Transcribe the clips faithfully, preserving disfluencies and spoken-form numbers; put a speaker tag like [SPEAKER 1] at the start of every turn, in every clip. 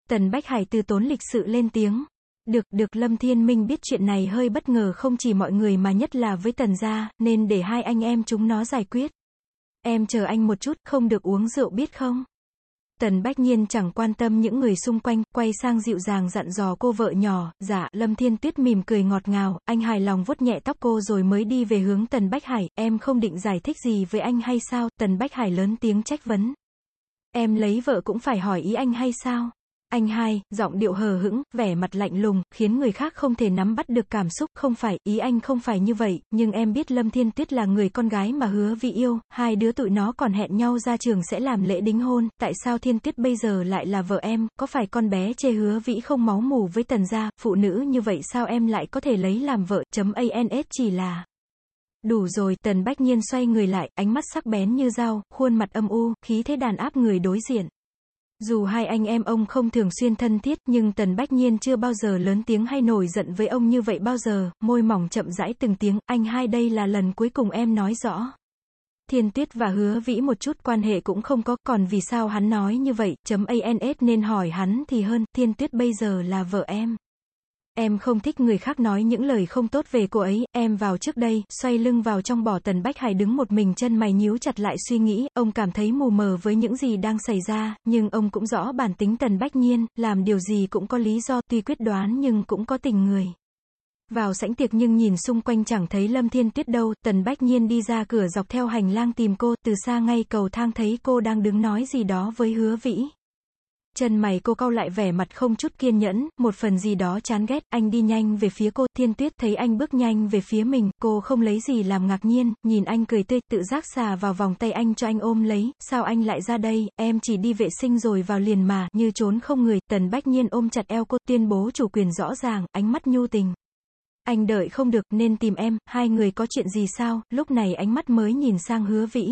[SPEAKER 1] Tần Bách Hải từ tốn lịch sự lên tiếng. Được, được, Lâm Thiên Minh biết chuyện này hơi bất ngờ không chỉ mọi người mà nhất là với Tần gia, nên để hai anh em chúng nó giải quyết. Em chờ anh một chút, không được uống rượu biết không? Tần Bách Nhiên chẳng quan tâm những người xung quanh, quay sang dịu dàng dặn dò cô vợ nhỏ. Dạ. Lâm Thiên Tuyết mỉm cười ngọt ngào, anh hài lòng vuốt nhẹ tóc cô rồi mới đi về hướng Tần Bách Hải. Em không định giải thích gì với anh hay sao? Tần Bách Hải lớn tiếng trách vấn. Em lấy vợ cũng phải hỏi ý anh hay sao? Anh hai, giọng điệu hờ hững, vẻ mặt lạnh lùng, khiến người khác không thể nắm bắt được cảm xúc. Không phải, ý anh không phải như vậy, nhưng em biết Lâm Thiên Tuyết là người con gái mà Hứa Vĩ yêu, hai đứa tụi nó còn hẹn nhau ra trường sẽ làm lễ đính hôn, tại sao Thiên Tuyết bây giờ lại là vợ em, có phải con bé chê Hứa Vĩ không máu mủ với Tần gia, phụ nữ như vậy sao em lại có thể lấy làm vợ, chấm ans chỉ là... Đủ rồi, Tần Bách Nhiên xoay người lại, ánh mắt sắc bén như dao, khuôn mặt âm u, khí thế đàn áp người đối diện. Dù hai anh em ông không thường xuyên thân thiết, nhưng Tần Bách Nhiên chưa bao giờ lớn tiếng hay nổi giận với ông như vậy bao giờ, môi mỏng chậm rãi từng tiếng, anh hai đây là lần cuối cùng em nói rõ. Thiên Tuyết và Hứa Vĩ một chút quan hệ cũng không có, còn vì sao hắn nói như vậy, chấm ans nên hỏi hắn thì hơn, Thiên Tuyết bây giờ là vợ em. Em không thích người khác nói những lời không tốt về cô ấy, em vào trước đây, xoay lưng vào trong bỏ. Tần Bách Hải đứng một mình, chân mày nhíu chặt lại suy nghĩ, ông cảm thấy mù mờ với những gì đang xảy ra, nhưng ông cũng rõ bản tính Tần Bách Nhiên, làm điều gì cũng có lý do, tuy quyết đoán nhưng cũng có tình người. Vào sảnh tiệc nhưng nhìn xung quanh chẳng thấy Lâm Thiên Tuyết đâu, Tần Bách Nhiên đi ra cửa dọc theo hành lang tìm cô, từ xa ngay cầu thang thấy cô đang đứng nói gì đó với Hứa Vĩ. Chân mày cô cau lại, vẻ mặt không chút kiên nhẫn, một phần gì đó chán ghét. Anh đi nhanh về phía cô, Thiên Tuyết thấy anh bước nhanh về phía mình, cô không lấy gì làm ngạc nhiên, nhìn anh cười tươi, tự giác xà vào vòng tay anh cho anh ôm lấy. Sao anh lại ra đây, em chỉ đi vệ sinh rồi vào liền mà, như trốn không người. Tần Bách Nhiên ôm chặt eo cô, tuyên bố chủ quyền rõ ràng, ánh mắt nhu tình. Anh đợi không được, nên tìm em, hai người có chuyện gì sao? Lúc này ánh mắt mới nhìn sang Hứa Vĩ.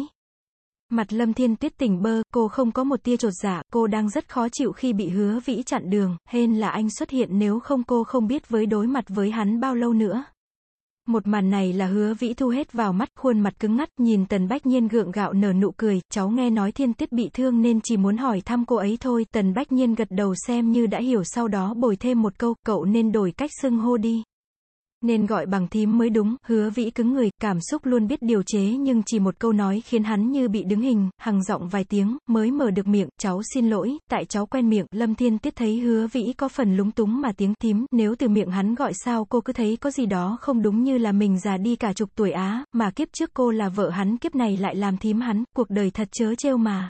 [SPEAKER 1] Mặt Lâm Thiên Tuyết tỉnh bơ, cô không có một tia chột dạ, cô đang rất khó chịu khi bị Hứa Vĩ chặn đường, hên là anh xuất hiện, nếu không cô không biết với đối mặt với hắn bao lâu nữa. Một màn này là Hứa Vĩ thu hết vào mắt, khuôn mặt cứng ngắt, nhìn Tần Bách Nhiên gượng gạo nở nụ cười, cháu nghe nói Thiên Tuyết bị thương nên chỉ muốn hỏi thăm cô ấy thôi. Tần Bách Nhiên gật đầu xem như đã hiểu, sau đó bồi thêm một câu, cậu nên đổi cách xưng hô đi. Nên gọi bằng thím mới đúng. Hứa Vĩ cứng người, cảm xúc luôn biết điều chế nhưng chỉ một câu nói khiến hắn như bị đứng hình, hằng giọng vài tiếng, mới mở được miệng, cháu xin lỗi, tại cháu quen miệng. Lâm Thiên Tuyết thấy Hứa Vĩ có phần lúng túng mà tiếng thím, nếu từ miệng hắn gọi sao cô cứ thấy có gì đó không đúng, như là mình già đi cả chục tuổi á, mà kiếp trước cô là vợ hắn, kiếp này lại làm thím hắn, cuộc đời thật trớ trêu mà.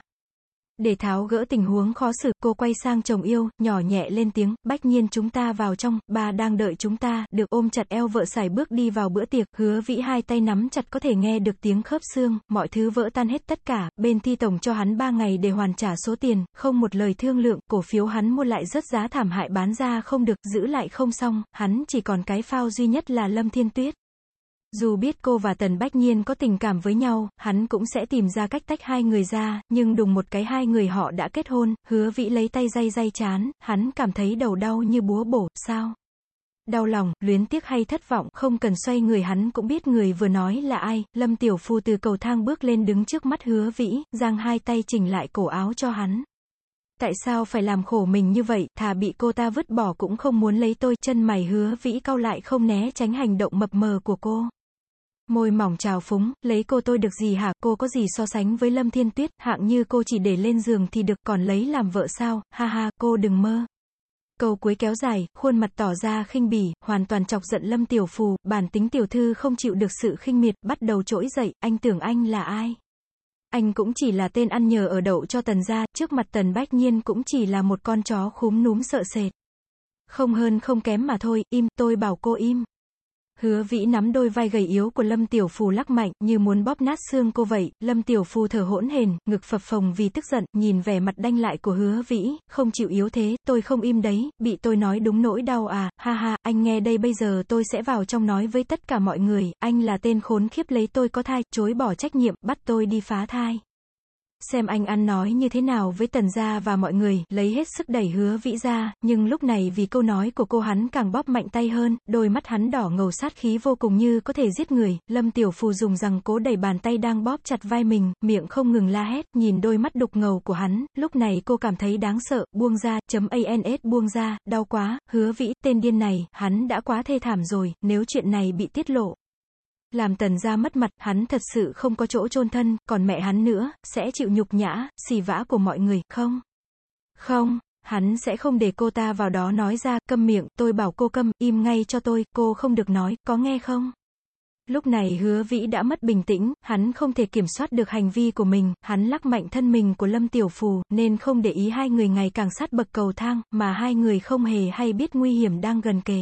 [SPEAKER 1] Để tháo gỡ tình huống khó xử, cô quay sang chồng yêu, nhỏ nhẹ lên tiếng, Bách Nhiên chúng ta vào trong, bà đang đợi chúng ta. Được ôm chặt eo vợ sải bước đi vào bữa tiệc, Hứa Vĩ hai tay nắm chặt có thể nghe được tiếng khớp xương, mọi thứ vỡ tan hết tất cả, bên Thi Tổng cho hắn ba ngày để hoàn trả số tiền, không một lời thương lượng, cổ phiếu hắn mua lại rớt giá thảm hại, bán ra không được, giữ lại không xong, hắn chỉ còn cái phao duy nhất là Lâm Thiên Tuyết. Dù biết cô và Tần Bách Nhiên có tình cảm với nhau, hắn cũng sẽ tìm ra cách tách hai người ra, nhưng đùng một cái hai người họ đã kết hôn. Hứa Vĩ lấy tay day day trán, hắn cảm thấy đầu đau như búa bổ. Sao? Đau lòng, luyến tiếc hay thất vọng? Không cần xoay người hắn cũng biết người vừa nói là ai. Lâm Tiểu Phu từ cầu thang bước lên đứng trước mắt Hứa Vĩ, giang hai tay chỉnh lại cổ áo cho hắn. Tại sao phải làm khổ mình như vậy, thà bị cô ta vứt bỏ cũng không muốn lấy tôi. Chân mày Hứa Vĩ cau lại, không né tránh hành động mập mờ của cô. Môi mỏng trào phúng, lấy cô tôi được gì hả, cô có gì so sánh với Lâm Thiên Tuyết, hạng như cô chỉ để lên giường thì được, còn lấy làm vợ sao, ha ha, cô đừng mơ. Câu cuối kéo dài, khuôn mặt tỏ ra khinh bỉ, hoàn toàn chọc giận Lâm Tiểu Phù, bản tính tiểu thư không chịu được sự khinh miệt, bắt đầu trỗi dậy, anh tưởng anh là ai? Anh cũng chỉ là tên ăn nhờ ở đậu cho Tần gia, trước mặt Tần Bách Nhiên cũng chỉ là một con chó khúm núm sợ sệt. Không hơn không kém mà thôi, im, tôi bảo cô im. Hứa Vĩ nắm đôi vai gầy yếu của Lâm Tiểu Phù lắc mạnh, như muốn bóp nát xương cô vậy. Lâm Tiểu Phù thở hỗn hển, ngực phập phồng vì tức giận, nhìn vẻ mặt đanh lại của Hứa Vĩ, không chịu yếu thế, tôi không im đấy, bị tôi nói đúng nỗi đau à, ha ha, anh nghe đây, bây giờ tôi sẽ vào trong nói với tất cả mọi người, anh là tên khốn khiếp lấy tôi có thai, chối bỏ trách nhiệm, bắt tôi đi phá thai. xem anh ăn nói như thế nào với Tần gia và mọi người, lấy hết sức đẩy Hứa Vĩ ra, nhưng lúc này vì câu nói của cô hắn càng bóp mạnh tay hơn, đôi mắt hắn đỏ ngầu sát khí vô cùng như có thể giết người. Lâm Tiểu Phù dùng rằng cố đẩy bàn tay đang bóp chặt vai mình, miệng không ngừng la hét, nhìn đôi mắt đục ngầu của hắn, lúc này cô cảm thấy đáng sợ, buông ra, chấm ans buông ra, đau quá, Hứa Vĩ, tên điên này, hắn đã quá thê thảm rồi, nếu chuyện này bị tiết lộ, làm Tần gia mất mặt, hắn thật sự không có chỗ chôn thân, còn mẹ hắn nữa, sẽ chịu nhục nhã, xì vã của mọi người, không? Không, hắn sẽ không để cô ta vào đó nói ra, câm miệng, tôi bảo cô câm, im ngay cho tôi, cô không được nói, có nghe không? Lúc này Hứa Vĩ đã mất bình tĩnh, hắn không thể kiểm soát được hành vi của mình, hắn lắc mạnh thân mình của Lâm Tiểu Phù, nên không để ý hai người ngày càng sát bậc cầu thang, mà hai người không hề hay biết nguy hiểm đang gần kề.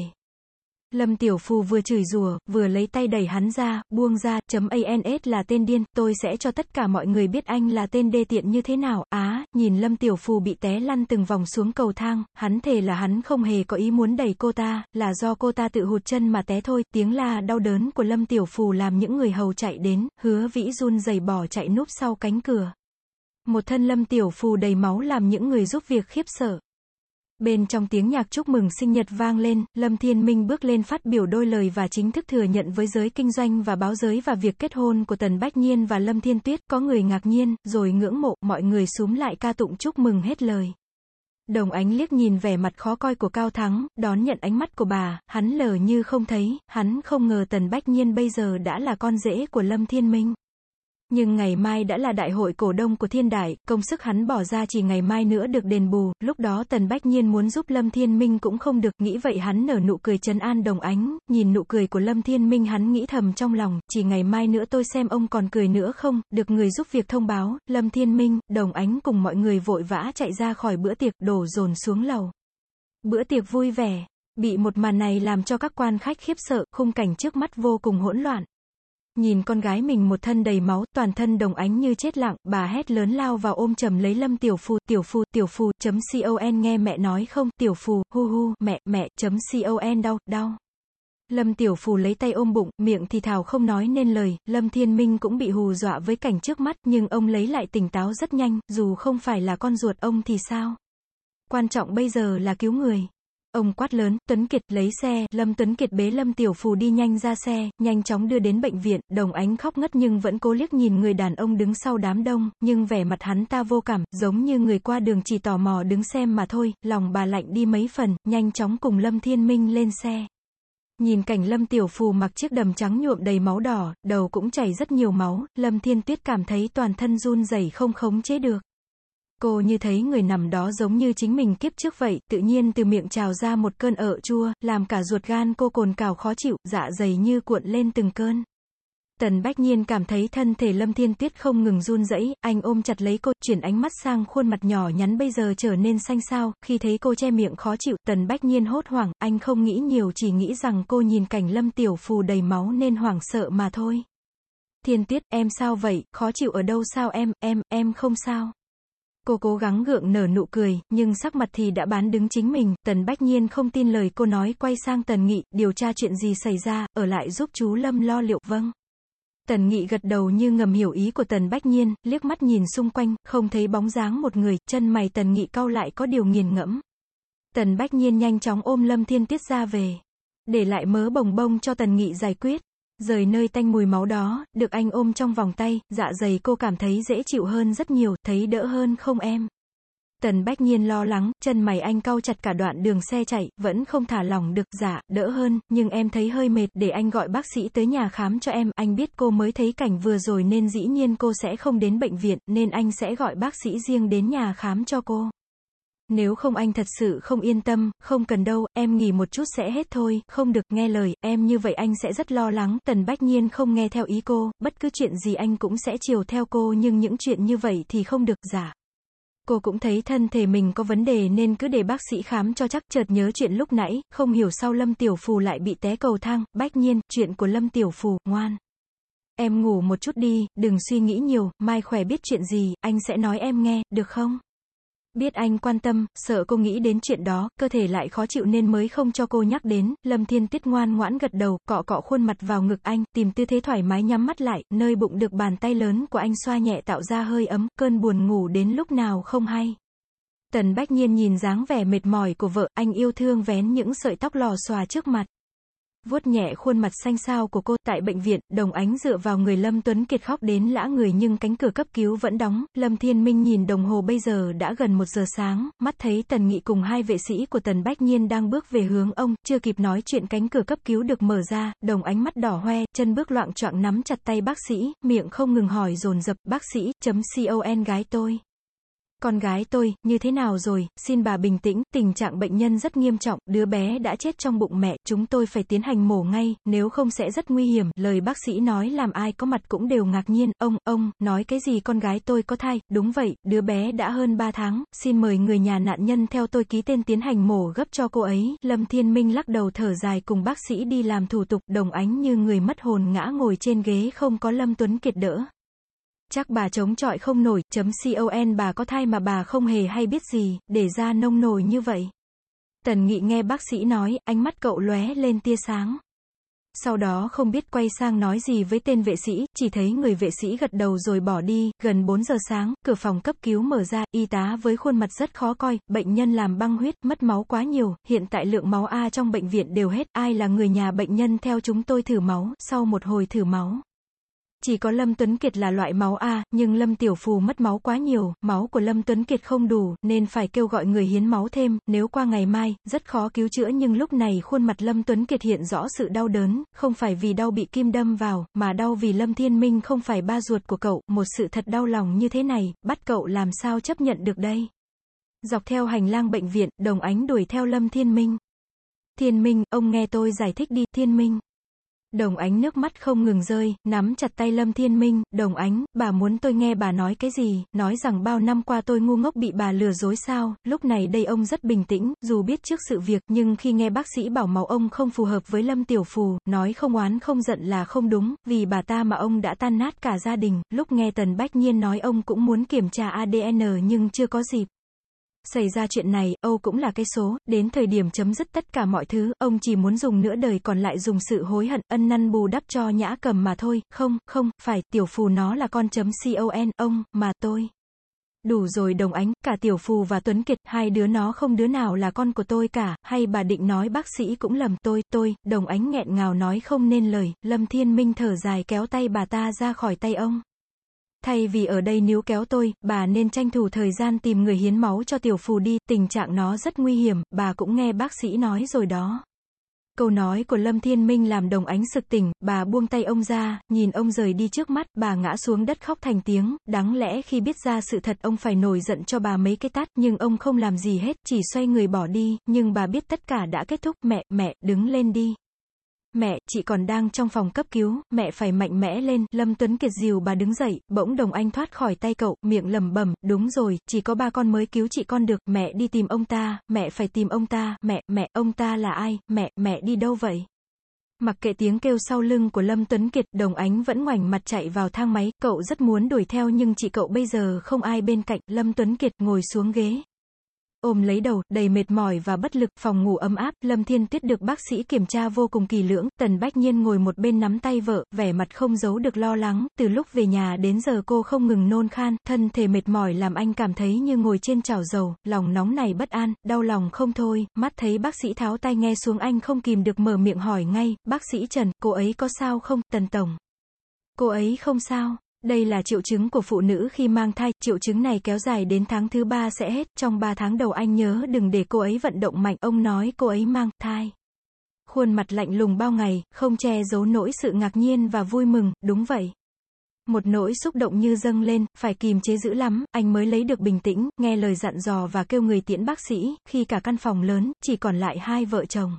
[SPEAKER 1] Lâm Tiểu Phù vừa chửi rủa, vừa lấy tay đẩy hắn ra, buông ra, chấm ans là tên điên, tôi sẽ cho tất cả mọi người biết anh là tên đê tiện như thế nào. Á, nhìn Lâm Tiểu Phù bị té lăn từng vòng xuống cầu thang, hắn thề là hắn không hề có ý muốn đẩy cô ta, là do cô ta tự hụt chân mà té thôi. Tiếng la đau đớn của Lâm Tiểu Phù làm những người hầu chạy đến, Hứa Vĩ run rẩy bỏ chạy núp sau cánh cửa. Một thân Lâm Tiểu Phù đầy máu làm những người giúp việc khiếp sợ. Bên trong tiếng nhạc chúc mừng sinh nhật vang lên, Lâm Thiên Minh bước lên phát biểu đôi lời và chính thức thừa nhận với giới kinh doanh và báo giới và việc kết hôn của Tần Bách Nhiên và Lâm Thiên Tuyết. Có người ngạc nhiên, rồi ngưỡng mộ, mọi người xúm lại ca tụng chúc mừng hết lời. Đồng Ánh liếc nhìn vẻ mặt khó coi của Cao Thắng, đón nhận ánh mắt của bà, hắn lờ như không thấy, hắn không ngờ Tần Bách Nhiên bây giờ đã là con rể của Lâm Thiên Minh. Nhưng ngày mai đã là đại hội cổ đông của Thiên Đại, công sức hắn bỏ ra chỉ ngày mai nữa được đền bù, lúc đó Tần Bách Nhiên muốn giúp Lâm Thiên Minh cũng không được, nghĩ vậy hắn nở nụ cười trấn an Đồng Ánh, nhìn nụ cười của Lâm Thiên Minh hắn nghĩ thầm trong lòng, chỉ ngày mai nữa tôi xem ông còn cười nữa không, được người giúp việc thông báo, Lâm Thiên Minh, Đồng Ánh cùng mọi người vội vã chạy ra khỏi bữa tiệc, đổ dồn xuống lầu. Bữa tiệc vui vẻ, bị một màn này làm cho các quan khách khiếp sợ, khung cảnh trước mắt vô cùng hỗn loạn. Nhìn con gái mình một thân đầy máu, toàn thân Đồng Ánh như chết lặng, bà hét lớn lao vào ôm chầm lấy Lâm Tiểu Phù, Tiểu Phù, Tiểu Phù, chấm con nghe mẹ nói không, Tiểu Phù, hu hu, mẹ, mẹ, chấm con đau, đau. Lâm Tiểu Phù lấy tay ôm bụng, miệng thì thào không nói nên lời, Lâm Thiên Minh cũng bị hù dọa với cảnh trước mắt, nhưng ông lấy lại tỉnh táo rất nhanh, dù không phải là con ruột ông thì sao? Quan trọng bây giờ là cứu người. Ông quát lớn, Tuấn Kiệt, lấy xe, Lâm Tuấn Kiệt bế Lâm Tiểu Phù đi nhanh ra xe, nhanh chóng đưa đến bệnh viện, Đồng Ánh khóc ngất nhưng vẫn cố liếc nhìn người đàn ông đứng sau đám đông, nhưng vẻ mặt hắn ta vô cảm, giống như người qua đường chỉ tò mò đứng xem mà thôi, lòng bà lạnh đi mấy phần, nhanh chóng cùng Lâm Thiên Minh lên xe. Nhìn cảnh Lâm Tiểu Phù mặc chiếc đầm trắng nhuộm đầy máu đỏ, đầu cũng chảy rất nhiều máu, Lâm Thiên Tuyết cảm thấy toàn thân run rẩy không khống chế được. Cô như thấy người nằm đó giống như chính mình kiếp trước vậy, tự nhiên từ miệng trào ra một cơn ợ chua, làm cả ruột gan cô cồn cào khó chịu, dạ dày như cuộn lên từng cơn. Tần Bách Nhiên cảm thấy thân thể Lâm Thiên Tuyết không ngừng run rẩy, anh ôm chặt lấy cô, chuyển ánh mắt sang khuôn mặt nhỏ nhắn bây giờ trở nên xanh xao, khi thấy cô che miệng khó chịu, Tần Bách Nhiên hốt hoảng, anh không nghĩ nhiều chỉ nghĩ rằng cô nhìn cảnh Lâm Tiểu Phù đầy máu nên hoảng sợ mà thôi. Thiên Tuyết, em sao vậy, khó chịu ở đâu sao em, em, em không sao. Cô cố gắng gượng nở nụ cười, nhưng sắc mặt thì đã bán đứng chính mình, Tần Bách Nhiên không tin lời cô nói, quay sang Tần Nghị, điều tra chuyện gì xảy ra, ở lại giúp chú Lâm lo liệu, vâng. Tần Nghị gật đầu như ngầm hiểu ý của Tần Bách Nhiên, liếc mắt nhìn xung quanh, không thấy bóng dáng một người, chân mày Tần Nghị cau lại có điều nghiền ngẫm. Tần Bách Nhiên nhanh chóng ôm Lâm Thiên Tuyết ra về, để lại mớ bồng bông cho Tần Nghị giải quyết. Rời nơi tanh mùi máu đó, được anh ôm trong vòng tay, dạ dày cô cảm thấy dễ chịu hơn rất nhiều, thấy đỡ hơn không em? Tần Bách Nhiên lo lắng, chân mày anh cau chặt cả đoạn đường xe chạy, vẫn không thả lỏng được, dạ, đỡ hơn, nhưng em thấy hơi mệt, để anh gọi bác sĩ tới nhà khám cho em, anh biết cô mới thấy cảnh vừa rồi nên dĩ nhiên cô sẽ không đến bệnh viện, nên anh sẽ gọi bác sĩ riêng đến nhà khám cho cô. Nếu không anh thật sự không yên tâm, không cần đâu, em nghỉ một chút sẽ hết thôi, không được, nghe lời, em như vậy anh sẽ rất lo lắng, Tần Bách Nhiên không nghe theo ý cô, bất cứ chuyện gì anh cũng sẽ chiều theo cô nhưng những chuyện như vậy thì không được, dạ. Cô cũng thấy thân thể mình có vấn đề nên cứ để bác sĩ khám cho chắc, chợt nhớ chuyện lúc nãy, không hiểu sao Lâm Tiểu Phù lại bị té cầu thang, Bách Nhiên, chuyện của Lâm Tiểu Phù, ngoan. Em ngủ một chút đi, đừng suy nghĩ nhiều, mai khỏe biết chuyện gì, anh sẽ nói em nghe, được không? Biết anh quan tâm, sợ cô nghĩ đến chuyện đó, cơ thể lại khó chịu nên mới không cho cô nhắc đến, Lâm Thiên Tuyết ngoan ngoãn gật đầu, cọ cọ khuôn mặt vào ngực anh, tìm tư thế thoải mái nhắm mắt lại, nơi bụng được bàn tay lớn của anh xoa nhẹ tạo ra hơi ấm, cơn buồn ngủ đến lúc nào không hay. Tần Bách Nhiên nhìn dáng vẻ mệt mỏi của vợ, anh yêu thương vén những sợi tóc lò xòa trước mặt. Vuốt nhẹ khuôn mặt xanh xao của cô. Tại bệnh viện, Đồng Ánh dựa vào người Lâm Tuấn Kiệt khóc đến lã người nhưng cánh cửa cấp cứu vẫn đóng. Lâm Thiên Minh nhìn đồng hồ bây giờ đã gần một giờ sáng, mắt thấy Tần Nghị cùng hai vệ sĩ của Tần Bách Nhiên đang bước về hướng ông, chưa kịp nói chuyện cánh cửa cấp cứu được mở ra, Đồng Ánh mắt đỏ hoe, chân bước loạng choạng nắm chặt tay bác sĩ, miệng không ngừng hỏi dồn dập, bác sĩ, chấm con gái tôi. Con gái tôi, như thế nào rồi, xin bà bình tĩnh, tình trạng bệnh nhân rất nghiêm trọng, đứa bé đã chết trong bụng mẹ, chúng tôi phải tiến hành mổ ngay, nếu không sẽ rất nguy hiểm, lời bác sĩ nói làm ai có mặt cũng đều ngạc nhiên, ông, ông, nói cái gì con gái tôi có thai, đúng vậy, đứa bé đã hơn ba tháng, xin mời người nhà nạn nhân theo tôi ký tên tiến hành mổ gấp cho cô ấy, Lâm Thiên Minh lắc đầu thở dài cùng bác sĩ đi làm thủ tục, Đồng Ánh như người mất hồn ngã ngồi trên ghế không có Lâm Tuấn Kiệt đỡ. Chắc bà chống chọi không nổi, chấm con bà có thai mà bà không hề hay biết gì, để ra nông nổi như vậy. Tần Nghị nghe bác sĩ nói, ánh mắt cậu lóe lên tia sáng. Sau đó không biết quay sang nói gì với tên vệ sĩ, chỉ thấy người vệ sĩ gật đầu rồi bỏ đi. Gần bốn giờ sáng, cửa phòng cấp cứu mở ra, y tá với khuôn mặt rất khó coi, bệnh nhân làm băng huyết, mất máu quá nhiều, hiện tại lượng máu A trong bệnh viện đều hết, ai là người nhà bệnh nhân theo chúng tôi thử máu, sau một hồi thử máu. Chỉ có Lâm Tuấn Kiệt là loại máu A, nhưng Lâm Tiểu Phù mất máu quá nhiều, máu của Lâm Tuấn Kiệt không đủ, nên phải kêu gọi người hiến máu thêm, nếu qua ngày mai, rất khó cứu chữa nhưng lúc này khuôn mặt Lâm Tuấn Kiệt hiện rõ sự đau đớn, không phải vì đau bị kim đâm vào, mà đau vì Lâm Thiên Minh không phải ba ruột của cậu, một sự thật đau lòng như thế này, bắt cậu làm sao chấp nhận được đây. Dọc theo hành lang bệnh viện, Đồng Ánh đuổi theo Lâm Thiên Minh. Thiên Minh, ông nghe tôi giải thích đi, Thiên Minh. Đồng Ánh nước mắt không ngừng rơi, nắm chặt tay Lâm Thiên Minh, Đồng Ánh, bà muốn tôi nghe bà nói cái gì, nói rằng bao năm qua tôi ngu ngốc bị bà lừa dối sao, lúc này đây ông rất bình tĩnh, dù biết trước sự việc, nhưng khi nghe bác sĩ bảo máu ông không phù hợp với Lâm Tiểu Phù, nói không oán không giận là không đúng, vì bà ta mà ông đã tan nát cả gia đình, lúc nghe Tần Bách Nhiên nói ông cũng muốn kiểm tra a đê en nhưng chưa có dịp. Xảy ra chuyện này, Âu cũng là cái số, đến thời điểm chấm dứt tất cả mọi thứ, ông chỉ muốn dùng nửa đời còn lại dùng sự hối hận, ân năn bù đắp cho Nhã Cầm mà thôi, không, không, phải, Tiểu Phù nó là con chấm con, ông, mà tôi. Đủ rồi Đồng Ánh, cả Tiểu Phù và Tuấn Kiệt, hai đứa nó không đứa nào là con của tôi cả, hay bà định nói bác sĩ cũng lầm, tôi, tôi, Đồng Ánh nghẹn ngào nói không nên lời, Lâm Thiên Minh thở dài kéo tay bà ta ra khỏi tay ông. Thay vì ở đây níu kéo tôi, bà nên tranh thủ thời gian tìm người hiến máu cho Tiểu Phù đi, tình trạng nó rất nguy hiểm, bà cũng nghe bác sĩ nói rồi đó. Câu nói của Lâm Thiên Minh làm Đồng Ánh sực tỉnh, bà buông tay ông ra, nhìn ông rời đi trước mắt, bà ngã xuống đất khóc thành tiếng, đáng lẽ khi biết ra sự thật ông phải nổi giận cho bà mấy cái tát, nhưng ông không làm gì hết, chỉ xoay người bỏ đi, nhưng bà biết tất cả đã kết thúc, mẹ, mẹ, đứng lên đi. Mẹ, chị còn đang trong phòng cấp cứu, mẹ phải mạnh mẽ lên, Lâm Tuấn Kiệt dìu bà đứng dậy, bỗng Đồng Anh thoát khỏi tay cậu, miệng lẩm bẩm, đúng rồi, chỉ có ba con mới cứu chị con được, mẹ đi tìm ông ta, mẹ phải tìm ông ta, mẹ, mẹ, ông ta là ai, mẹ, mẹ đi đâu vậy? Mặc kệ tiếng kêu sau lưng của Lâm Tuấn Kiệt, Đồng Ánh vẫn ngoảnh mặt chạy vào thang máy, cậu rất muốn đuổi theo nhưng chị cậu bây giờ không ai bên cạnh, Lâm Tuấn Kiệt ngồi xuống ghế. Ôm lấy đầu, đầy mệt mỏi và bất lực, phòng ngủ ấm áp, Lâm Thiên Tuyết được bác sĩ kiểm tra vô cùng kỳ lưỡng, Tần Bách Nhiên ngồi một bên nắm tay vợ, vẻ mặt không giấu được lo lắng, từ lúc về nhà đến giờ cô không ngừng nôn khan, thân thể mệt mỏi làm anh cảm thấy như ngồi trên chảo dầu, lòng nóng này bất an, đau lòng không thôi, mắt thấy bác sĩ tháo tai nghe xuống anh không kìm được mở miệng hỏi ngay, bác sĩ Trần, cô ấy có sao không, Tần Tổng? Cô ấy không sao. Đây là triệu chứng của phụ nữ khi mang thai, triệu chứng này kéo dài đến tháng thứ ba sẽ hết, trong ba tháng đầu anh nhớ đừng để cô ấy vận động mạnh, ông nói cô ấy mang thai. Khuôn mặt lạnh lùng bao ngày, không che giấu nỗi sự ngạc nhiên và vui mừng, đúng vậy. Một nỗi xúc động như dâng lên, phải kìm chế dữ lắm, anh mới lấy được bình tĩnh, nghe lời dặn dò và kêu người tiễn bác sĩ, khi cả căn phòng lớn, chỉ còn lại hai vợ chồng.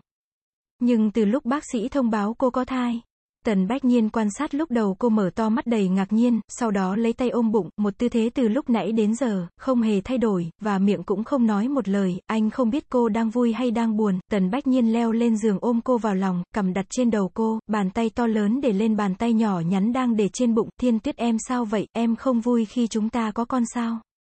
[SPEAKER 1] Nhưng từ lúc bác sĩ thông báo cô có thai, Tần Bách Nhiên quan sát lúc đầu cô mở to mắt đầy ngạc nhiên, sau đó lấy tay ôm bụng, một tư thế từ lúc nãy đến giờ, không hề thay đổi, và miệng cũng không nói một lời, anh không biết cô đang vui hay đang buồn, Tần Bách Nhiên leo lên giường ôm cô vào lòng, cằm đặt trên đầu cô, bàn tay to lớn để lên bàn tay nhỏ nhắn đang để trên bụng, Thiên Tuyết em sao vậy, em không vui khi chúng ta có con sao?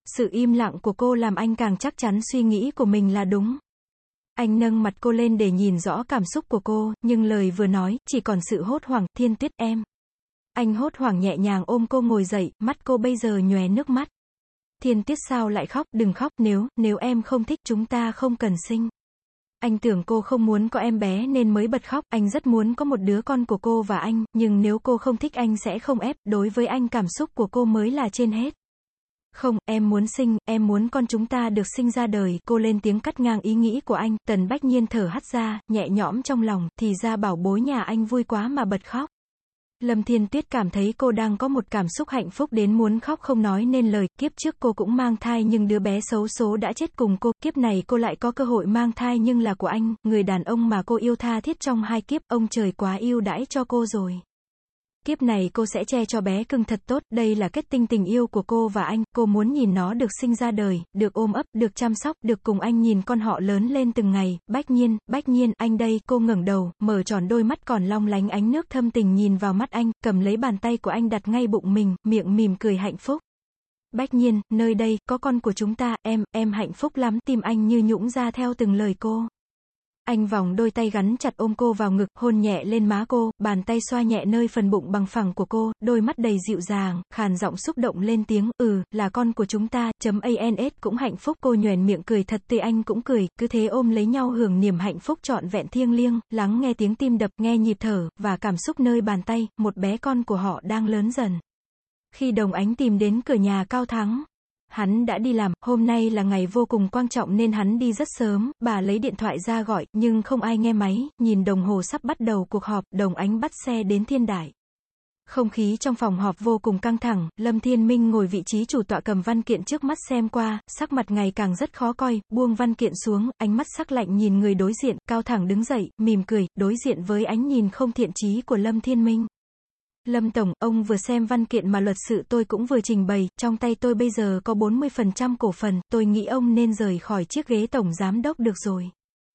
[SPEAKER 1] Sự im lặng của cô làm anh càng chắc chắn suy nghĩ của mình là đúng. Anh nâng mặt cô lên để nhìn rõ cảm xúc của cô, nhưng lời vừa nói, chỉ còn sự hốt hoảng. Thiên Tuyết em. Anh hốt hoảng nhẹ nhàng ôm cô ngồi dậy, mắt cô bây giờ nhòe nước mắt. Thiên Tuyết sao lại khóc, đừng khóc, nếu, nếu em không thích chúng ta không cần sinh. Anh tưởng cô không muốn có em bé nên mới bật khóc, anh rất muốn có một đứa con của cô và anh, nhưng nếu cô không thích anh sẽ không ép, đối với anh cảm xúc của cô mới là trên hết. Không, em muốn sinh, em muốn con chúng ta được sinh ra đời, cô lên tiếng cắt ngang ý nghĩ của anh. Tần Bách Nhiên thở hắt ra, nhẹ nhõm trong lòng, thì ra bảo bối nhà anh vui quá mà bật khóc. Lâm Thiên Tuyết cảm thấy cô đang có một cảm xúc hạnh phúc đến muốn khóc không nói nên lời. Kiếp trước cô cũng mang thai nhưng đứa bé xấu số đã chết cùng cô, kiếp này cô lại có cơ hội mang thai nhưng là của anh, người đàn ông mà cô yêu tha thiết trong hai kiếp, ông trời quá yêu đãi cho cô rồi. Kiếp này cô sẽ che cho bé cưng thật tốt, đây là kết tinh tình yêu của cô và anh, cô muốn nhìn nó được sinh ra đời, được ôm ấp, được chăm sóc, được cùng anh nhìn con họ lớn lên từng ngày. Bách Nhiên, Bách Nhiên, anh đây, cô ngẩng đầu, mở tròn đôi mắt còn long lánh ánh nước thâm tình nhìn vào mắt anh, cầm lấy bàn tay của anh đặt ngay bụng mình, miệng mỉm cười hạnh phúc. Bách Nhiên, nơi đây, có con của chúng ta, em, em hạnh phúc lắm, tim anh như nhũng ra theo từng lời cô. Anh vòng đôi tay gắn chặt ôm cô vào ngực, hôn nhẹ lên má cô, bàn tay xoa nhẹ nơi phần bụng bằng phẳng của cô, đôi mắt đầy dịu dàng, khàn giọng xúc động lên tiếng, ừ, là con của chúng ta, chấm ans cũng hạnh phúc. Cô nhoẻn miệng cười thật tươi, anh cũng cười, cứ thế ôm lấy nhau hưởng niềm hạnh phúc trọn vẹn thiêng liêng, lắng nghe tiếng tim đập, nghe nhịp thở, và cảm xúc nơi bàn tay, một bé con của họ đang lớn dần. Khi Đồng Ánh tìm đến cửa nhà Cao Thắng, hắn đã đi làm, hôm nay là ngày vô cùng quan trọng nên hắn đi rất sớm, bà lấy điện thoại ra gọi, nhưng không ai nghe máy, nhìn đồng hồ sắp bắt đầu cuộc họp, Đồng Ánh bắt xe đến Thiên Đại. Không khí trong phòng họp vô cùng căng thẳng, Lâm Thiên Minh ngồi vị trí chủ tọa cầm văn kiện trước mắt xem qua, sắc mặt ngày càng rất khó coi, buông văn kiện xuống, ánh mắt sắc lạnh nhìn người đối diện, Cao Thắng đứng dậy, mỉm cười, đối diện với ánh nhìn không thiện chí của Lâm Thiên Minh. Lâm Tổng, ông vừa xem văn kiện mà luật sự tôi cũng vừa trình bày, trong tay tôi bây giờ có bốn mươi phần trăm cổ phần, tôi nghĩ ông nên rời khỏi chiếc ghế tổng giám đốc được rồi.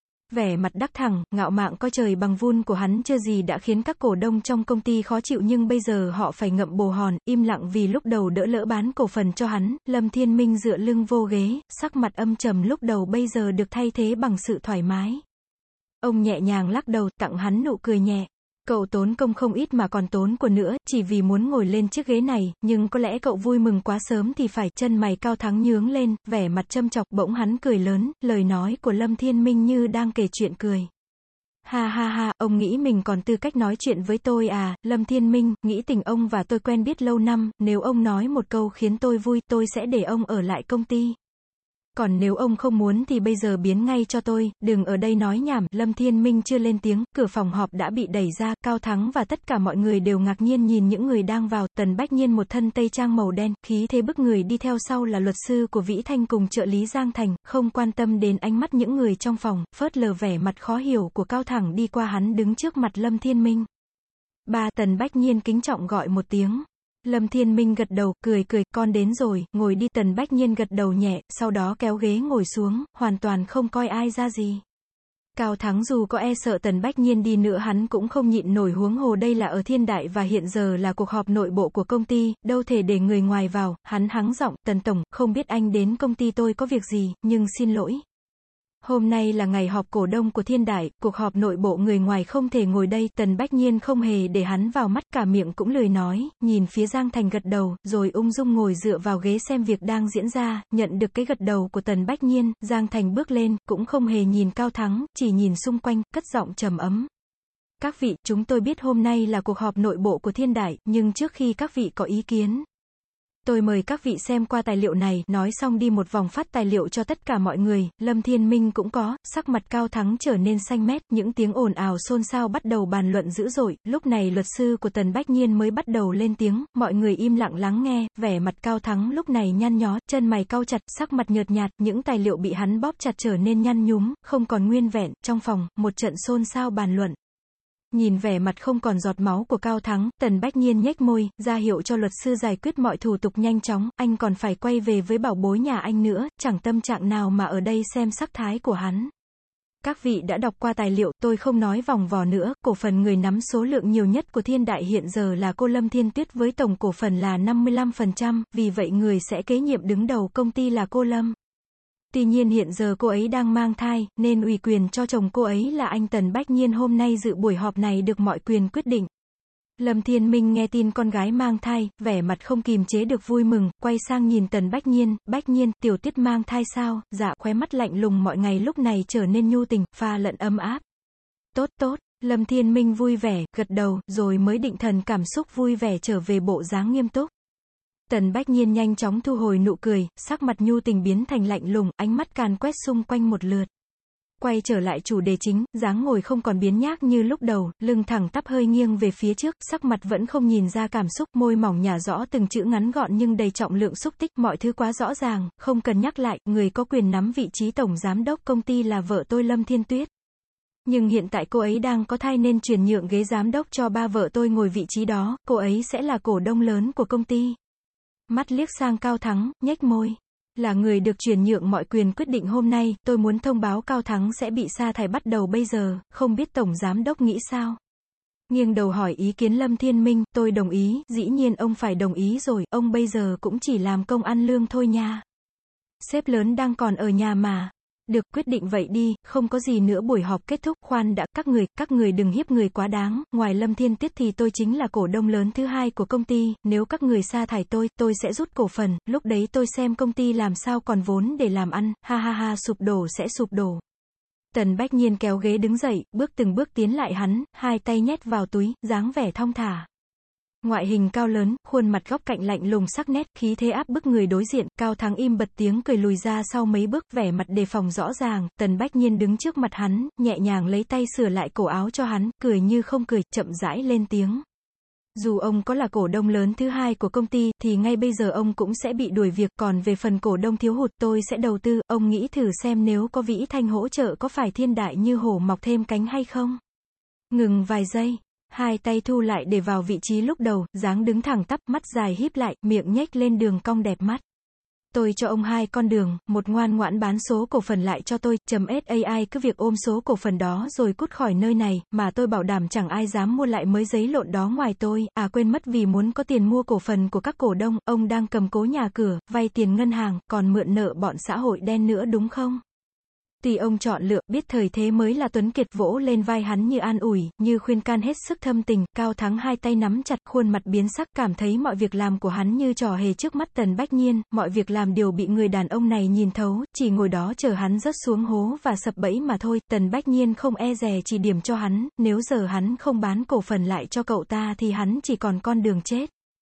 [SPEAKER 1] Vẻ mặt đắc thẳng, ngạo mạn coi trời bằng vun của hắn chưa gì đã khiến các cổ đông trong công ty khó chịu nhưng bây giờ họ phải ngậm bồ hòn, im lặng vì lúc đầu đỡ lỡ bán cổ phần cho hắn. Lâm Thiên Minh dựa lưng vô ghế, sắc mặt âm trầm lúc đầu bây giờ được thay thế bằng sự thoải mái. Ông nhẹ nhàng lắc đầu, tặng hắn nụ cười nhẹ. Cậu tốn công không ít mà còn tốn của nữa, chỉ vì muốn ngồi lên chiếc ghế này, nhưng có lẽ cậu vui mừng quá sớm thì phải. Chân mày Cao Thắng nhướng lên, vẻ mặt châm chọc, bỗng hắn cười lớn, lời nói của Lâm Thiên Minh như đang kể chuyện cười. Ha ha ha, ông nghĩ mình còn tư cách nói chuyện với tôi à, Lâm Thiên Minh, nghĩ tình ông và tôi quen biết lâu năm, nếu ông nói một câu khiến tôi vui, tôi sẽ để ông ở lại công ty. Còn nếu ông không muốn thì bây giờ biến ngay cho tôi, đừng ở đây nói nhảm. Lâm Thiên Minh chưa lên tiếng, cửa phòng họp đã bị đẩy ra, Cao Thắng và tất cả mọi người đều ngạc nhiên nhìn những người đang vào. Tần Bách Nhiên một thân tây trang màu đen, khí thế bức người đi theo sau là luật sư của Vĩ Thanh cùng trợ lý Giang Thành, không quan tâm đến ánh mắt những người trong phòng, phớt lờ vẻ mặt khó hiểu của Cao Thắng đi qua hắn đứng trước mặt Lâm Thiên Minh. Ba, Tần Bách Nhiên kính trọng gọi một tiếng. Lâm Thiên Minh gật đầu, cười cười, con đến rồi, ngồi đi. Tần Bách Nhiên gật đầu nhẹ, sau đó kéo ghế ngồi xuống, hoàn toàn không coi ai ra gì. Cao Thắng dù có e sợ Tần Bách Nhiên đi nữa hắn cũng không nhịn nổi, huống hồ đây là ở Thiên Đại và hiện giờ là cuộc họp nội bộ của công ty, đâu thể để người ngoài vào. Hắn hắng giọng, Tần Tổng, không biết anh đến công ty tôi có việc gì, nhưng xin lỗi. Hôm nay là ngày họp cổ đông của Thiên Đại, cuộc họp nội bộ người ngoài không thể ngồi đây. Tần Bách Nhiên không hề để hắn vào mắt, cả miệng cũng lười nói, nhìn phía Giang Thành gật đầu, rồi ung dung ngồi dựa vào ghế xem việc đang diễn ra. Nhận được cái gật đầu của Tần Bách Nhiên, Giang Thành bước lên, cũng không hề nhìn Cao Thắng, chỉ nhìn xung quanh, cất giọng trầm ấm. Các vị, chúng tôi biết hôm nay là cuộc họp nội bộ của Thiên Đại, nhưng trước khi các vị có ý kiến, tôi mời các vị xem qua tài liệu này. Nói xong đi một vòng phát tài liệu cho tất cả mọi người. Lâm Thiên Minh cũng có, sắc mặt Cao Thắng trở nên xanh mét, những tiếng ồn ào xôn xao bắt đầu bàn luận dữ dội. Lúc này luật sư của Tần Bách Nhiên mới bắt đầu lên tiếng, mọi người im lặng lắng nghe. Vẻ mặt Cao Thắng lúc này nhăn nhó, chân mày cau chặt, sắc mặt nhợt nhạt, những tài liệu bị hắn bóp chặt trở nên nhăn nhúm, không còn nguyên vẹn. Trong phòng, một trận xôn xao bàn luận. Nhìn vẻ mặt không còn giọt máu của Cao Thắng, Tần Bách Nhiên nhếch môi, ra hiệu cho luật sư giải quyết mọi thủ tục nhanh chóng, anh còn phải quay về với bảo bối nhà anh nữa, chẳng tâm trạng nào mà ở đây xem sắc thái của hắn. Các vị đã đọc qua tài liệu, tôi không nói vòng vò nữa, cổ phần người nắm số lượng nhiều nhất của Thiên Đại hiện giờ là cô Lâm Thiên Tuyết với tổng cổ phần là năm mươi lăm phần trăm, vì vậy người sẽ kế nhiệm đứng đầu công ty là cô Lâm. Tuy nhiên hiện giờ cô ấy đang mang thai, nên ủy quyền cho chồng cô ấy là anh Tần Bách Nhiên hôm nay dự buổi họp này được mọi quyền quyết định. Lâm Thiên Minh nghe tin con gái mang thai, vẻ mặt không kìm chế được vui mừng, quay sang nhìn Tần Bách Nhiên, Bách Nhiên, tiểu Tuyết mang thai sao, dạ, khóe mắt lạnh lùng mọi ngày lúc này trở nên nhu tình, pha lẫn ấm áp. Tốt tốt, Lâm Thiên Minh vui vẻ, gật đầu, rồi mới định thần cảm xúc vui vẻ trở về bộ dáng nghiêm túc. Tần Bách Nhiên nhanh chóng thu hồi nụ cười, sắc mặt nhu tình biến thành lạnh lùng, ánh mắt càn quét xung quanh một lượt. Quay trở lại chủ đề chính, dáng ngồi không còn biến nhác như lúc đầu, lưng thẳng tắp hơi nghiêng về phía trước, sắc mặt vẫn không nhìn ra cảm xúc, môi mỏng nhả rõ từng chữ ngắn gọn nhưng đầy trọng lượng xúc tích, mọi thứ quá rõ ràng, không cần nhắc lại, người có quyền nắm vị trí tổng giám đốc công ty là vợ tôi Lâm Thiên Tuyết. Nhưng hiện tại cô ấy đang có thai nên chuyển nhượng ghế giám đốc cho ba vợ tôi ngồi vị trí đó, cô ấy sẽ là cổ đông lớn của công ty. Mắt liếc sang Cao Thắng, nhếch môi. Là người được chuyển nhượng mọi quyền quyết định hôm nay, tôi muốn thông báo Cao Thắng sẽ bị sa thải bắt đầu bây giờ, không biết tổng giám đốc nghĩ sao? Nghiêng đầu hỏi ý kiến Lâm Thiên Minh, tôi đồng ý, dĩ nhiên ông phải đồng ý rồi, ông bây giờ cũng chỉ làm công ăn lương thôi nha. Sếp lớn đang còn ở nhà mà. Được, quyết định vậy đi, không có gì nữa, buổi họp kết thúc, khoan đã, các người, các người đừng hiếp người quá đáng, ngoài Lâm Thiên Tuyết thì tôi chính là cổ đông lớn thứ hai của công ty, nếu các người sa thải tôi, tôi sẽ rút cổ phần, lúc đấy tôi xem công ty làm sao còn vốn để làm ăn, ha ha ha, sụp đổ sẽ sụp đổ. Tần Bách Nhiên kéo ghế đứng dậy, bước từng bước tiến lại hắn, hai tay nhét vào túi, dáng vẻ thong thả. Ngoại hình cao lớn, khuôn mặt góc cạnh lạnh lùng sắc nét, khí thế áp bức người đối diện, Cao Thắng im bật tiếng cười lùi ra sau mấy bước, vẻ mặt đề phòng rõ ràng, Tần Bách Nhiên đứng trước mặt hắn, nhẹ nhàng lấy tay sửa lại cổ áo cho hắn, cười như không cười, chậm rãi lên tiếng. Dù ông có là cổ đông lớn thứ hai của công ty, thì ngay bây giờ ông cũng sẽ bị đuổi việc, còn về phần cổ đông thiếu hụt tôi sẽ đầu tư, ông nghĩ thử xem nếu có Vĩ Thanh hỗ trợ có phải Thiên Đại như hổ mọc thêm cánh hay không? Ngừng vài giây. Hai tay thu lại để vào vị trí lúc đầu, dáng đứng thẳng tắp, mắt dài híp lại, miệng nhếch lên đường cong đẹp mắt. Tôi cho ông hai con đường, một ngoan ngoãn bán số cổ phần lại cho tôi, chấm .ai cứ việc ôm số cổ phần đó rồi cút khỏi nơi này, mà tôi bảo đảm chẳng ai dám mua lại mới giấy lộn đó ngoài tôi, à quên mất vì muốn có tiền mua cổ phần của các cổ đông, ông đang cầm cố nhà cửa, vay tiền ngân hàng, còn mượn nợ bọn xã hội đen nữa đúng không? Tùy ông chọn lựa, biết thời thế mới là tuấn kiệt, vỗ lên vai hắn như an ủi, như khuyên can hết sức thâm tình. Cao Thắng hai tay nắm chặt, khuôn mặt biến sắc, cảm thấy mọi việc làm của hắn như trò hề trước mắt Tần Bách Nhiên, mọi việc làm đều bị người đàn ông này nhìn thấu, chỉ ngồi đó chờ hắn rớt xuống hố và sập bẫy mà thôi. Tần Bách Nhiên không e dè chỉ điểm cho hắn, nếu giờ hắn không bán cổ phần lại cho cậu ta thì hắn chỉ còn con đường chết.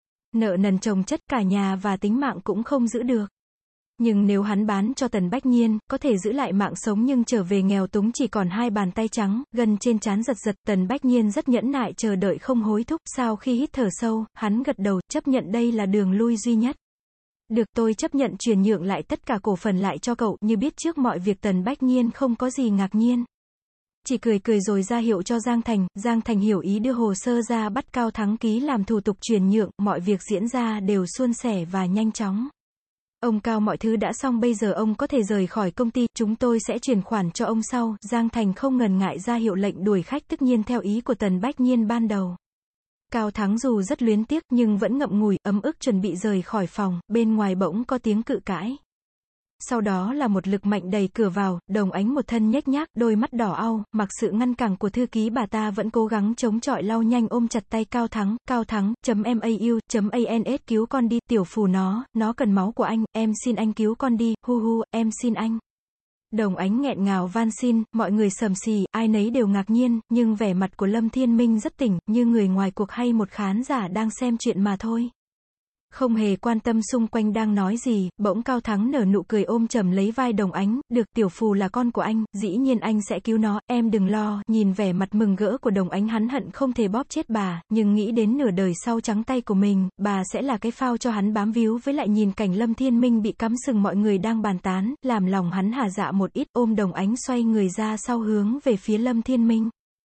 [SPEAKER 1] Nợ nần chồng chất, cả nhà và tính mạng cũng không giữ được. Nhưng nếu hắn bán cho Tần Bách Nhiên, có thể giữ lại mạng sống nhưng trở về nghèo túng chỉ còn hai bàn tay trắng, gân trên trán giật giật. Tần Bách Nhiên rất nhẫn nại chờ đợi không hối thúc, sau khi hít thở sâu, hắn gật đầu, chấp nhận đây là đường lui duy nhất. Được, tôi chấp nhận chuyển nhượng lại tất cả cổ phần lại cho cậu, như biết trước mọi việc. Tần Bách Nhiên không có gì ngạc nhiên. Chỉ cười cười rồi ra hiệu cho Giang Thành, Giang Thành hiểu ý đưa hồ sơ ra bắt Cao Thắng ký làm thủ tục chuyển nhượng, mọi việc diễn ra đều suôn sẻ và nhanh chóng. Ông Cao, mọi thứ đã xong, bây giờ ông có thể rời khỏi công ty, chúng tôi sẽ chuyển khoản cho ông sau. Giang Thành không ngần ngại ra hiệu lệnh đuổi khách, tất nhiên theo ý của Tần Bách Nhiên ban đầu. Cao Thắng dù rất luyến tiếc nhưng vẫn ngậm ngùi, ấm ức chuẩn bị rời khỏi phòng, bên ngoài bỗng có tiếng cự cãi. Sau đó là một lực mạnh đẩy cửa vào, Đồng Ánh một thân nhếch nhác, đôi mắt đỏ au, mặc sự ngăn cản của thư ký bà ta vẫn cố gắng chống chọi, lau nhanh ôm chặt tay Cao Thắng. Cao Thắng, chấm mau, chấm ans cứu con đi, tiểu phù nó, nó cần máu của anh, em xin anh cứu con đi, hu hu, em xin anh. Đồng Ánh nghẹn ngào van xin, mọi người sầm xì, ai nấy đều ngạc nhiên, nhưng vẻ mặt của Lâm Thiên Minh rất tỉnh, như người ngoài cuộc hay một khán giả đang xem chuyện mà thôi. Không hề quan tâm xung quanh đang nói gì, bỗng Cao Thắng nở nụ cười ôm chầm lấy vai Đồng Ánh, được, tiểu phù là con của anh, dĩ nhiên anh sẽ cứu nó, em đừng lo. Nhìn vẻ mặt mừng rỡ của Đồng Ánh, hắn hận không thể bóp chết bà, nhưng nghĩ đến nửa đời sau trắng tay của mình, bà sẽ là cái phao cho hắn bám víu, với lại nhìn cảnh Lâm Thiên Minh bị cắm sừng mọi người đang bàn tán, làm lòng hắn hà dạ một ít, ôm Đồng Ánh xoay người ra sau hướng về phía Lâm Thiên Minh.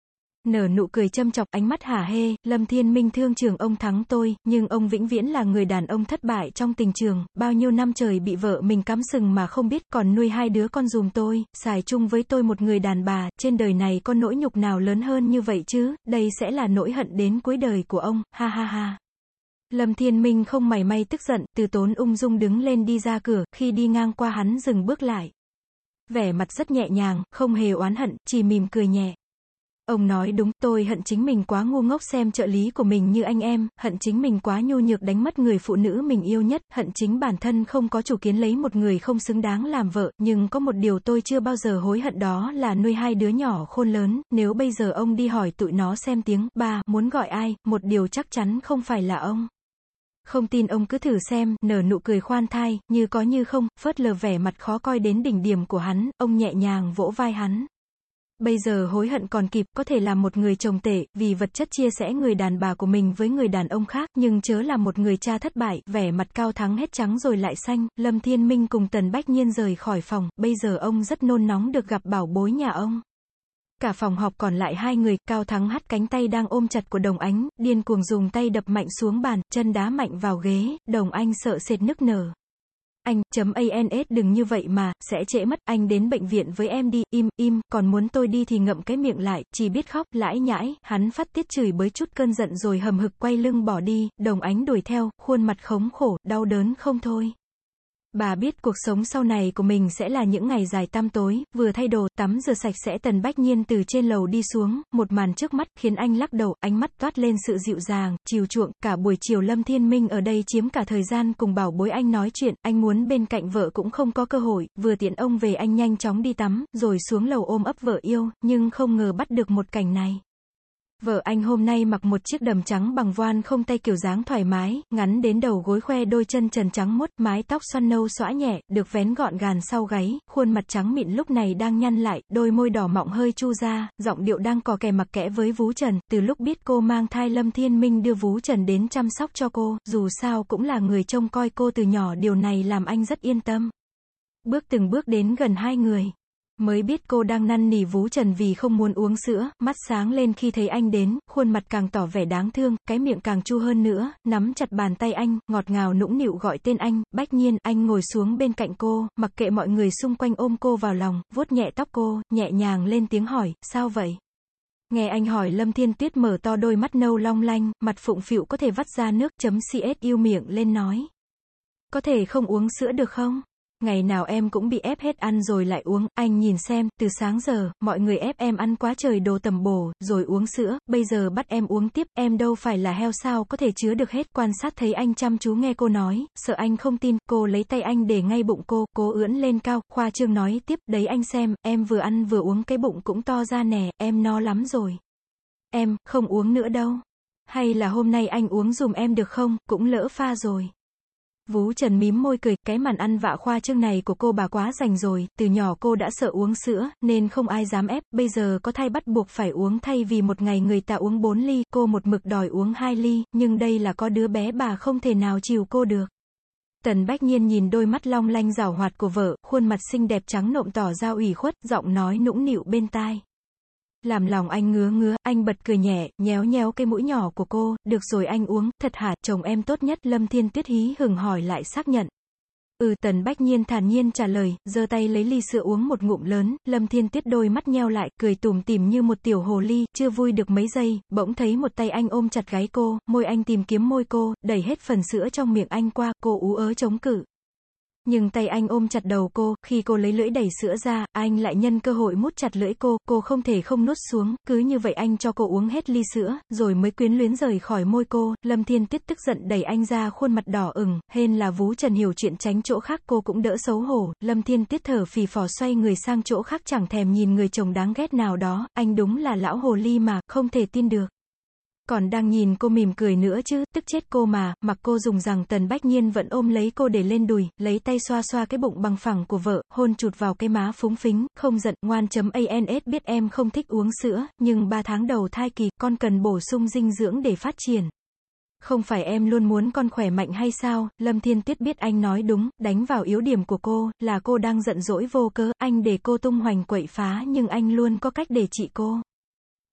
[SPEAKER 1] Nở nụ cười châm chọc, ánh mắt hả hê, Lâm Thiên Minh thương trường ông thắng tôi, nhưng ông vĩnh viễn là người đàn ông thất bại trong tình trường, bao nhiêu năm trời bị vợ mình cắm sừng mà không biết, còn nuôi hai đứa con dùm tôi, xài chung với tôi một người đàn bà, trên đời này có nỗi nhục nào lớn hơn như vậy chứ, đây sẽ là nỗi hận đến cuối đời của ông, ha ha ha. Lâm Thiên Minh không mảy may tức giận, Từ Tốn ung dung đứng lên đi ra cửa, khi đi ngang qua hắn dừng bước lại. Vẻ mặt rất nhẹ nhàng, không hề oán hận, chỉ mỉm cười nhẹ. Ông nói đúng, tôi hận chính mình quá ngu ngốc xem trợ lý của mình như anh em, hận chính mình quá nhu nhược đánh mất người phụ nữ mình yêu nhất, hận chính bản thân không có chủ kiến lấy một người không xứng đáng làm vợ, nhưng có một điều tôi chưa bao giờ hối hận đó là nuôi hai đứa nhỏ khôn lớn, nếu bây giờ ông đi hỏi tụi nó xem tiếng, ba, muốn gọi ai, một điều chắc chắn không phải là ông. Không tin ông cứ thử xem, nở nụ cười khoan thai, như có như không, phớt lờ vẻ mặt khó coi đến đỉnh điểm của hắn, ông nhẹ nhàng vỗ vai hắn. Bây giờ hối hận còn kịp, có thể làm một người chồng tệ, vì vật chất chia sẻ người đàn bà của mình với người đàn ông khác, nhưng chớ là một người cha thất bại, vẻ mặt Cao Thắng hết trắng rồi lại xanh, Lâm Thiên Minh cùng Tần Bách Nhiên rời khỏi phòng, bây giờ ông rất nôn nóng được gặp bảo bối nhà ông. Cả phòng họp còn lại hai người, Cao Thắng hất cánh tay đang ôm chặt của Đồng Ánh, điên cuồng dùng tay đập mạnh xuống bàn, chân đá mạnh vào ghế, Đồng Anh sợ sệt nức nở. Anh, chấm ans đừng như vậy mà, sẽ trễ mất, anh đến bệnh viện với em đi, im, im, còn muốn tôi đi thì ngậm cái miệng lại, chỉ biết khóc, lãi nhãi, hắn phát tiết chửi bới chút cơn giận rồi hầm hực quay lưng bỏ đi, Đồng Ánh đuổi theo, khuôn mặt khống khổ, đau đớn không thôi. Bà biết cuộc sống sau này của mình sẽ là những ngày dài tăm tối, vừa thay đồ, tắm rửa sạch sẽ Tần Bách Nhiên từ trên lầu đi xuống, một màn trước mắt, khiến anh lắc đầu, ánh mắt toát lên sự dịu dàng, chiều chuộng, cả buổi chiều Lâm Thiên Minh ở đây chiếm cả thời gian cùng bảo bối anh nói chuyện, anh muốn bên cạnh vợ cũng không có cơ hội, vừa tiện ông về anh nhanh chóng đi tắm, rồi xuống lầu ôm ấp vợ yêu, nhưng không ngờ bắt được một cảnh này. Vợ anh hôm nay mặc một chiếc đầm trắng bằng voan không tay kiểu dáng thoải mái, ngắn đến đầu gối khoe đôi chân trần trắng muốt, mái tóc xoăn nâu xõa nhẹ, được vén gọn gàn sau gáy, khuôn mặt trắng mịn lúc này đang nhăn lại, đôi môi đỏ mọng hơi chu ra, giọng điệu đang cò kè mặc kẽ với Vú Trần, từ lúc biết cô mang thai Lâm Thiên Minh đưa Vú Trần đến chăm sóc cho cô, dù sao cũng là người trông coi cô từ nhỏ, điều này làm anh rất yên tâm. Bước từng bước đến gần hai người. Mới biết cô đang năn nỉ Vú Trần vì không muốn uống sữa, mắt sáng lên khi thấy anh đến, khuôn mặt càng tỏ vẻ đáng thương, cái miệng càng chu hơn nữa, nắm chặt bàn tay anh, ngọt ngào nũng nịu gọi tên anh, Bách Nhiên, anh ngồi xuống bên cạnh cô, mặc kệ mọi người xung quanh ôm cô vào lòng, vuốt nhẹ tóc cô, nhẹ nhàng lên tiếng hỏi, sao vậy? Nghe anh hỏi Lâm Thiên Tuyết mở to đôi mắt nâu long lanh, mặt phụng phịu có thể vắt ra nước, chấm cs yêu miệng lên nói. Có thể không uống sữa được không? Ngày nào em cũng bị ép hết ăn rồi lại uống, anh nhìn xem, từ sáng giờ, mọi người ép em ăn quá trời đồ tầm bổ, rồi uống sữa, bây giờ bắt em uống tiếp, em đâu phải là heo sao có thể chứa được hết, quan sát thấy anh chăm chú nghe cô nói, sợ anh không tin, cô lấy tay anh để ngay bụng cô, cố ưỡn lên cao, khoa trương nói tiếp, đấy anh xem, em vừa ăn vừa uống cái bụng cũng to ra nè, em no lắm rồi. Em, không uống nữa đâu. Hay là hôm nay anh uống dùm em được không, cũng lỡ pha rồi. Vú Trần mím môi cười, cái màn ăn vạ khoa trương này của cô bà quá rành rồi, từ nhỏ cô đã sợ uống sữa, nên không ai dám ép, bây giờ có thai bắt buộc phải uống thay vì một ngày người ta uống bốn ly, cô một mực đòi uống hai ly, nhưng đây là có đứa bé bà không thể nào chiều cô được. Tần Bách Nhiên nhìn đôi mắt long lanh giảo hoạt của vợ, khuôn mặt xinh đẹp trắng nộm tỏ ra ủy khuất, giọng nói nũng nịu bên tai. Làm lòng anh ngứa ngứa, anh bật cười nhẹ, nhéo nhéo cái mũi nhỏ của cô, được rồi anh uống, thật hả, chồng em tốt nhất, Lâm Thiên Tuyết hí hửng hỏi lại xác nhận. Ừ, Tần Bách Nhiên thản nhiên trả lời, giơ tay lấy ly sữa uống một ngụm lớn, Lâm Thiên Tuyết đôi mắt nheo lại, cười tủm tỉm như một tiểu hồ ly, chưa vui được mấy giây, bỗng thấy một tay anh ôm chặt gáy cô, môi anh tìm kiếm môi cô, đẩy hết phần sữa trong miệng anh qua, cô ú ớ chống cự. Nhưng tay anh ôm chặt đầu cô, khi cô lấy lưỡi đẩy sữa ra, anh lại nhân cơ hội mút chặt lưỡi cô, cô không thể không nuốt xuống, cứ như vậy anh cho cô uống hết ly sữa, rồi mới quyến luyến rời khỏi môi cô, Lâm Thiên Tuyết tức giận đẩy anh ra, khuôn mặt đỏ ửng, hên là Vú Trần hiểu chuyện tránh chỗ khác cô cũng đỡ xấu hổ, Lâm Thiên Tuyết thở phì phò xoay người sang chỗ khác chẳng thèm nhìn người chồng đáng ghét nào đó, anh đúng là lão hồ ly mà, không thể tin được. Còn đang nhìn cô mỉm cười nữa chứ, tức chết cô mà, mặc cô dùng rằng Tần Bách Nhiên vẫn ôm lấy cô để lên đùi, lấy tay xoa xoa cái bụng bằng phẳng của vợ, hôn chụt vào cái má phúng phính, không giận, ngoan chấm ans biết em không thích uống sữa, nhưng ba tháng đầu thai kỳ, con cần bổ sung dinh dưỡng để phát triển. Không phải em luôn muốn con khỏe mạnh hay sao, Lâm Thiên Tuyết biết anh nói đúng, đánh vào yếu điểm của cô, là cô đang giận dỗi vô cớ, anh để cô tung hoành quậy phá nhưng anh luôn có cách để trị cô.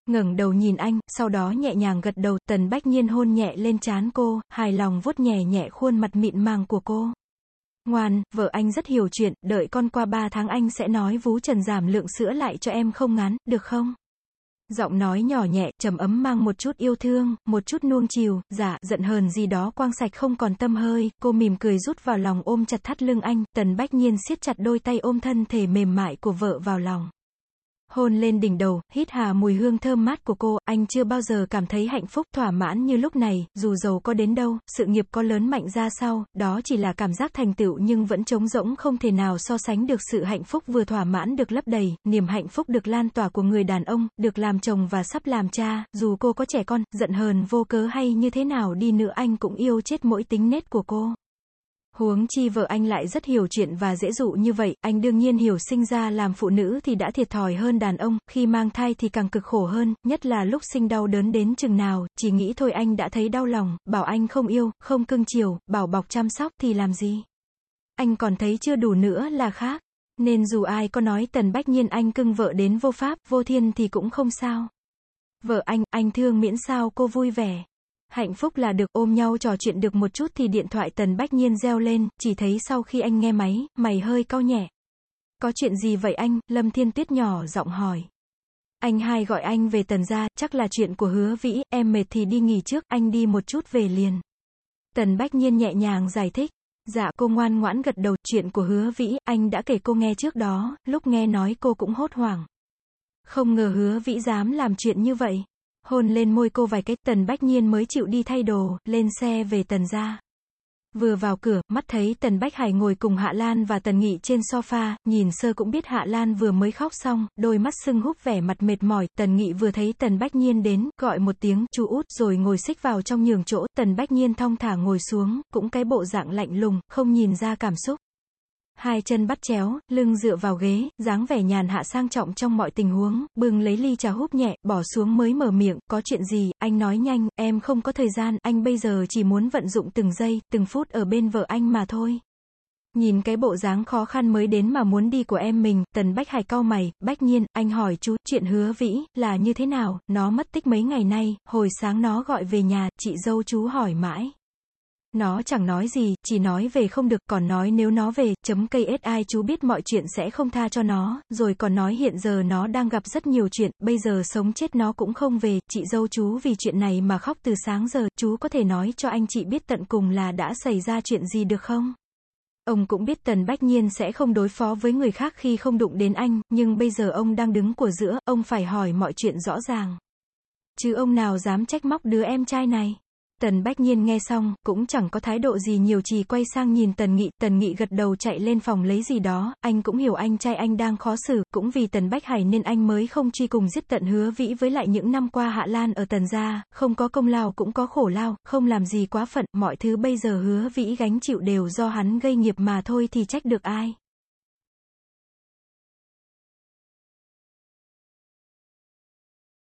[SPEAKER 1] ngẩng đầu nhìn anh, sau đó nhẹ nhàng gật đầu, Tần Bách Nhiên hôn nhẹ lên trán cô, hài lòng vuốt nhẹ nhẹ khuôn mặt mịn màng của cô. Ngoan, vợ anh rất hiểu chuyện, đợi con qua ba tháng anh sẽ nói vú Trần giảm lượng sữa lại cho em không ngán, được không? Giọng nói nhỏ nhẹ, trầm ấm mang một chút yêu thương, một chút nuông chiều, dạ, giận hờn gì đó quang sạch không còn tâm hơi, cô mỉm cười rút vào lòng ôm chặt thắt lưng anh, Tần Bách Nhiên siết chặt đôi tay ôm thân thể mềm mại của vợ vào lòng. Hôn lên đỉnh đầu, hít hà mùi hương thơm mát của cô, anh chưa bao giờ cảm thấy hạnh phúc thỏa mãn như lúc này, dù giàu có đến đâu, sự nghiệp có lớn mạnh ra sao, đó chỉ là cảm giác thành tựu nhưng vẫn trống rỗng không thể nào so sánh được sự hạnh phúc vừa thỏa mãn được lấp đầy, niềm hạnh phúc được lan tỏa của người đàn ông, được làm chồng và sắp làm cha, dù cô có trẻ con, giận hờn vô cớ hay như thế nào đi nữa anh cũng yêu chết mỗi tính nết của cô. Huống chi vợ anh lại rất hiểu chuyện và dễ dụ như vậy, anh đương nhiên hiểu sinh ra làm phụ nữ thì đã thiệt thòi hơn đàn ông, khi mang thai thì càng cực khổ hơn, nhất là lúc sinh đau đớn đến chừng nào, chỉ nghĩ thôi anh đã thấy đau lòng, bảo anh không yêu, không cưng chiều, bảo bọc chăm sóc thì làm gì. Anh còn thấy chưa đủ nữa là khác, nên dù ai có nói Tần Bách Nhiên anh cưng vợ đến vô pháp, vô thiên thì cũng không sao. Vợ anh, anh thương miễn sao cô vui vẻ. Hạnh phúc là được, ôm nhau trò chuyện được một chút thì điện thoại Tần Bách Nhiên reo lên, chỉ thấy sau khi anh nghe máy, mày hơi cau nhẹ. Có chuyện gì vậy anh? Lâm Thiên Tuyết nhỏ giọng hỏi. Anh hai gọi anh về Tần gia, chắc là chuyện của Hứa Vĩ, em mệt thì đi nghỉ trước, anh đi một chút về liền. Tần Bách Nhiên nhẹ nhàng giải thích. Dạ, cô ngoan ngoãn gật đầu, chuyện của Hứa Vĩ, anh đã kể cô nghe trước đó, lúc nghe nói cô cũng hốt hoảng. Không ngờ Hứa Vĩ dám làm chuyện như vậy. Hôn lên môi cô vài cái, Tần Bách Nhiên mới chịu đi thay đồ, lên xe về Tần gia. Vừa vào cửa, mắt thấy Tần Bách Hải ngồi cùng Hạ Lan và Tần Nghị trên sofa, nhìn sơ cũng biết Hạ Lan vừa mới khóc xong, đôi mắt sưng húp vẻ mặt mệt mỏi, Tần Nghị vừa thấy Tần Bách Nhiên đến, gọi một tiếng, chú út, rồi ngồi xích vào trong nhường chỗ, Tần Bách Nhiên thong thả ngồi xuống, cũng cái bộ dạng lạnh lùng, không nhìn ra cảm xúc. Hai chân bắt chéo, lưng dựa vào ghế, dáng vẻ nhàn hạ sang trọng trong mọi tình huống, bưng lấy ly trà húp nhẹ, bỏ xuống mới mở miệng, có chuyện gì, anh nói nhanh, em không có thời gian, anh bây giờ chỉ muốn vận dụng từng giây, từng phút ở bên vợ anh mà thôi. Nhìn cái bộ dáng khó khăn mới đến mà muốn đi của em mình, Tần Bách Hải cau mày, Bách Nhiên, anh hỏi chú, chuyện Hứa Vĩ, là như thế nào, nó mất tích mấy ngày nay, hồi sáng nó gọi về nhà, chị dâu chú hỏi mãi. Nó chẳng nói gì, chỉ nói về không được, còn nói nếu nó về, chấm cây ét ai chú biết mọi chuyện sẽ không tha cho nó, rồi còn nói hiện giờ nó đang gặp rất nhiều chuyện, bây giờ sống chết nó cũng không về, chị dâu chú vì chuyện này mà khóc từ sáng giờ, chú có thể nói cho anh chị biết tận cùng là đã xảy ra chuyện gì được không? Ông cũng biết Tần Bách Nhiên sẽ không đối phó với người khác khi không đụng đến anh, nhưng bây giờ ông đang đứng của giữa, ông phải hỏi mọi chuyện rõ ràng. Chứ ông nào dám trách móc đứa em trai này. Tần Bách Nhiên nghe xong, cũng chẳng có thái độ gì nhiều, chỉ quay sang nhìn Tần Nghị, Tần Nghị gật đầu chạy lên phòng lấy gì đó, anh cũng hiểu anh trai anh đang khó xử, cũng vì Tần Bách Hải nên anh mới không truy cùng giết tận Hứa Vĩ, với lại những năm qua Hạ Lan ở Tần gia, không có công lao cũng có khổ lao, không làm gì quá phận, mọi thứ bây giờ Hứa Vĩ gánh chịu đều do hắn gây nghiệp mà thôi thì trách được ai.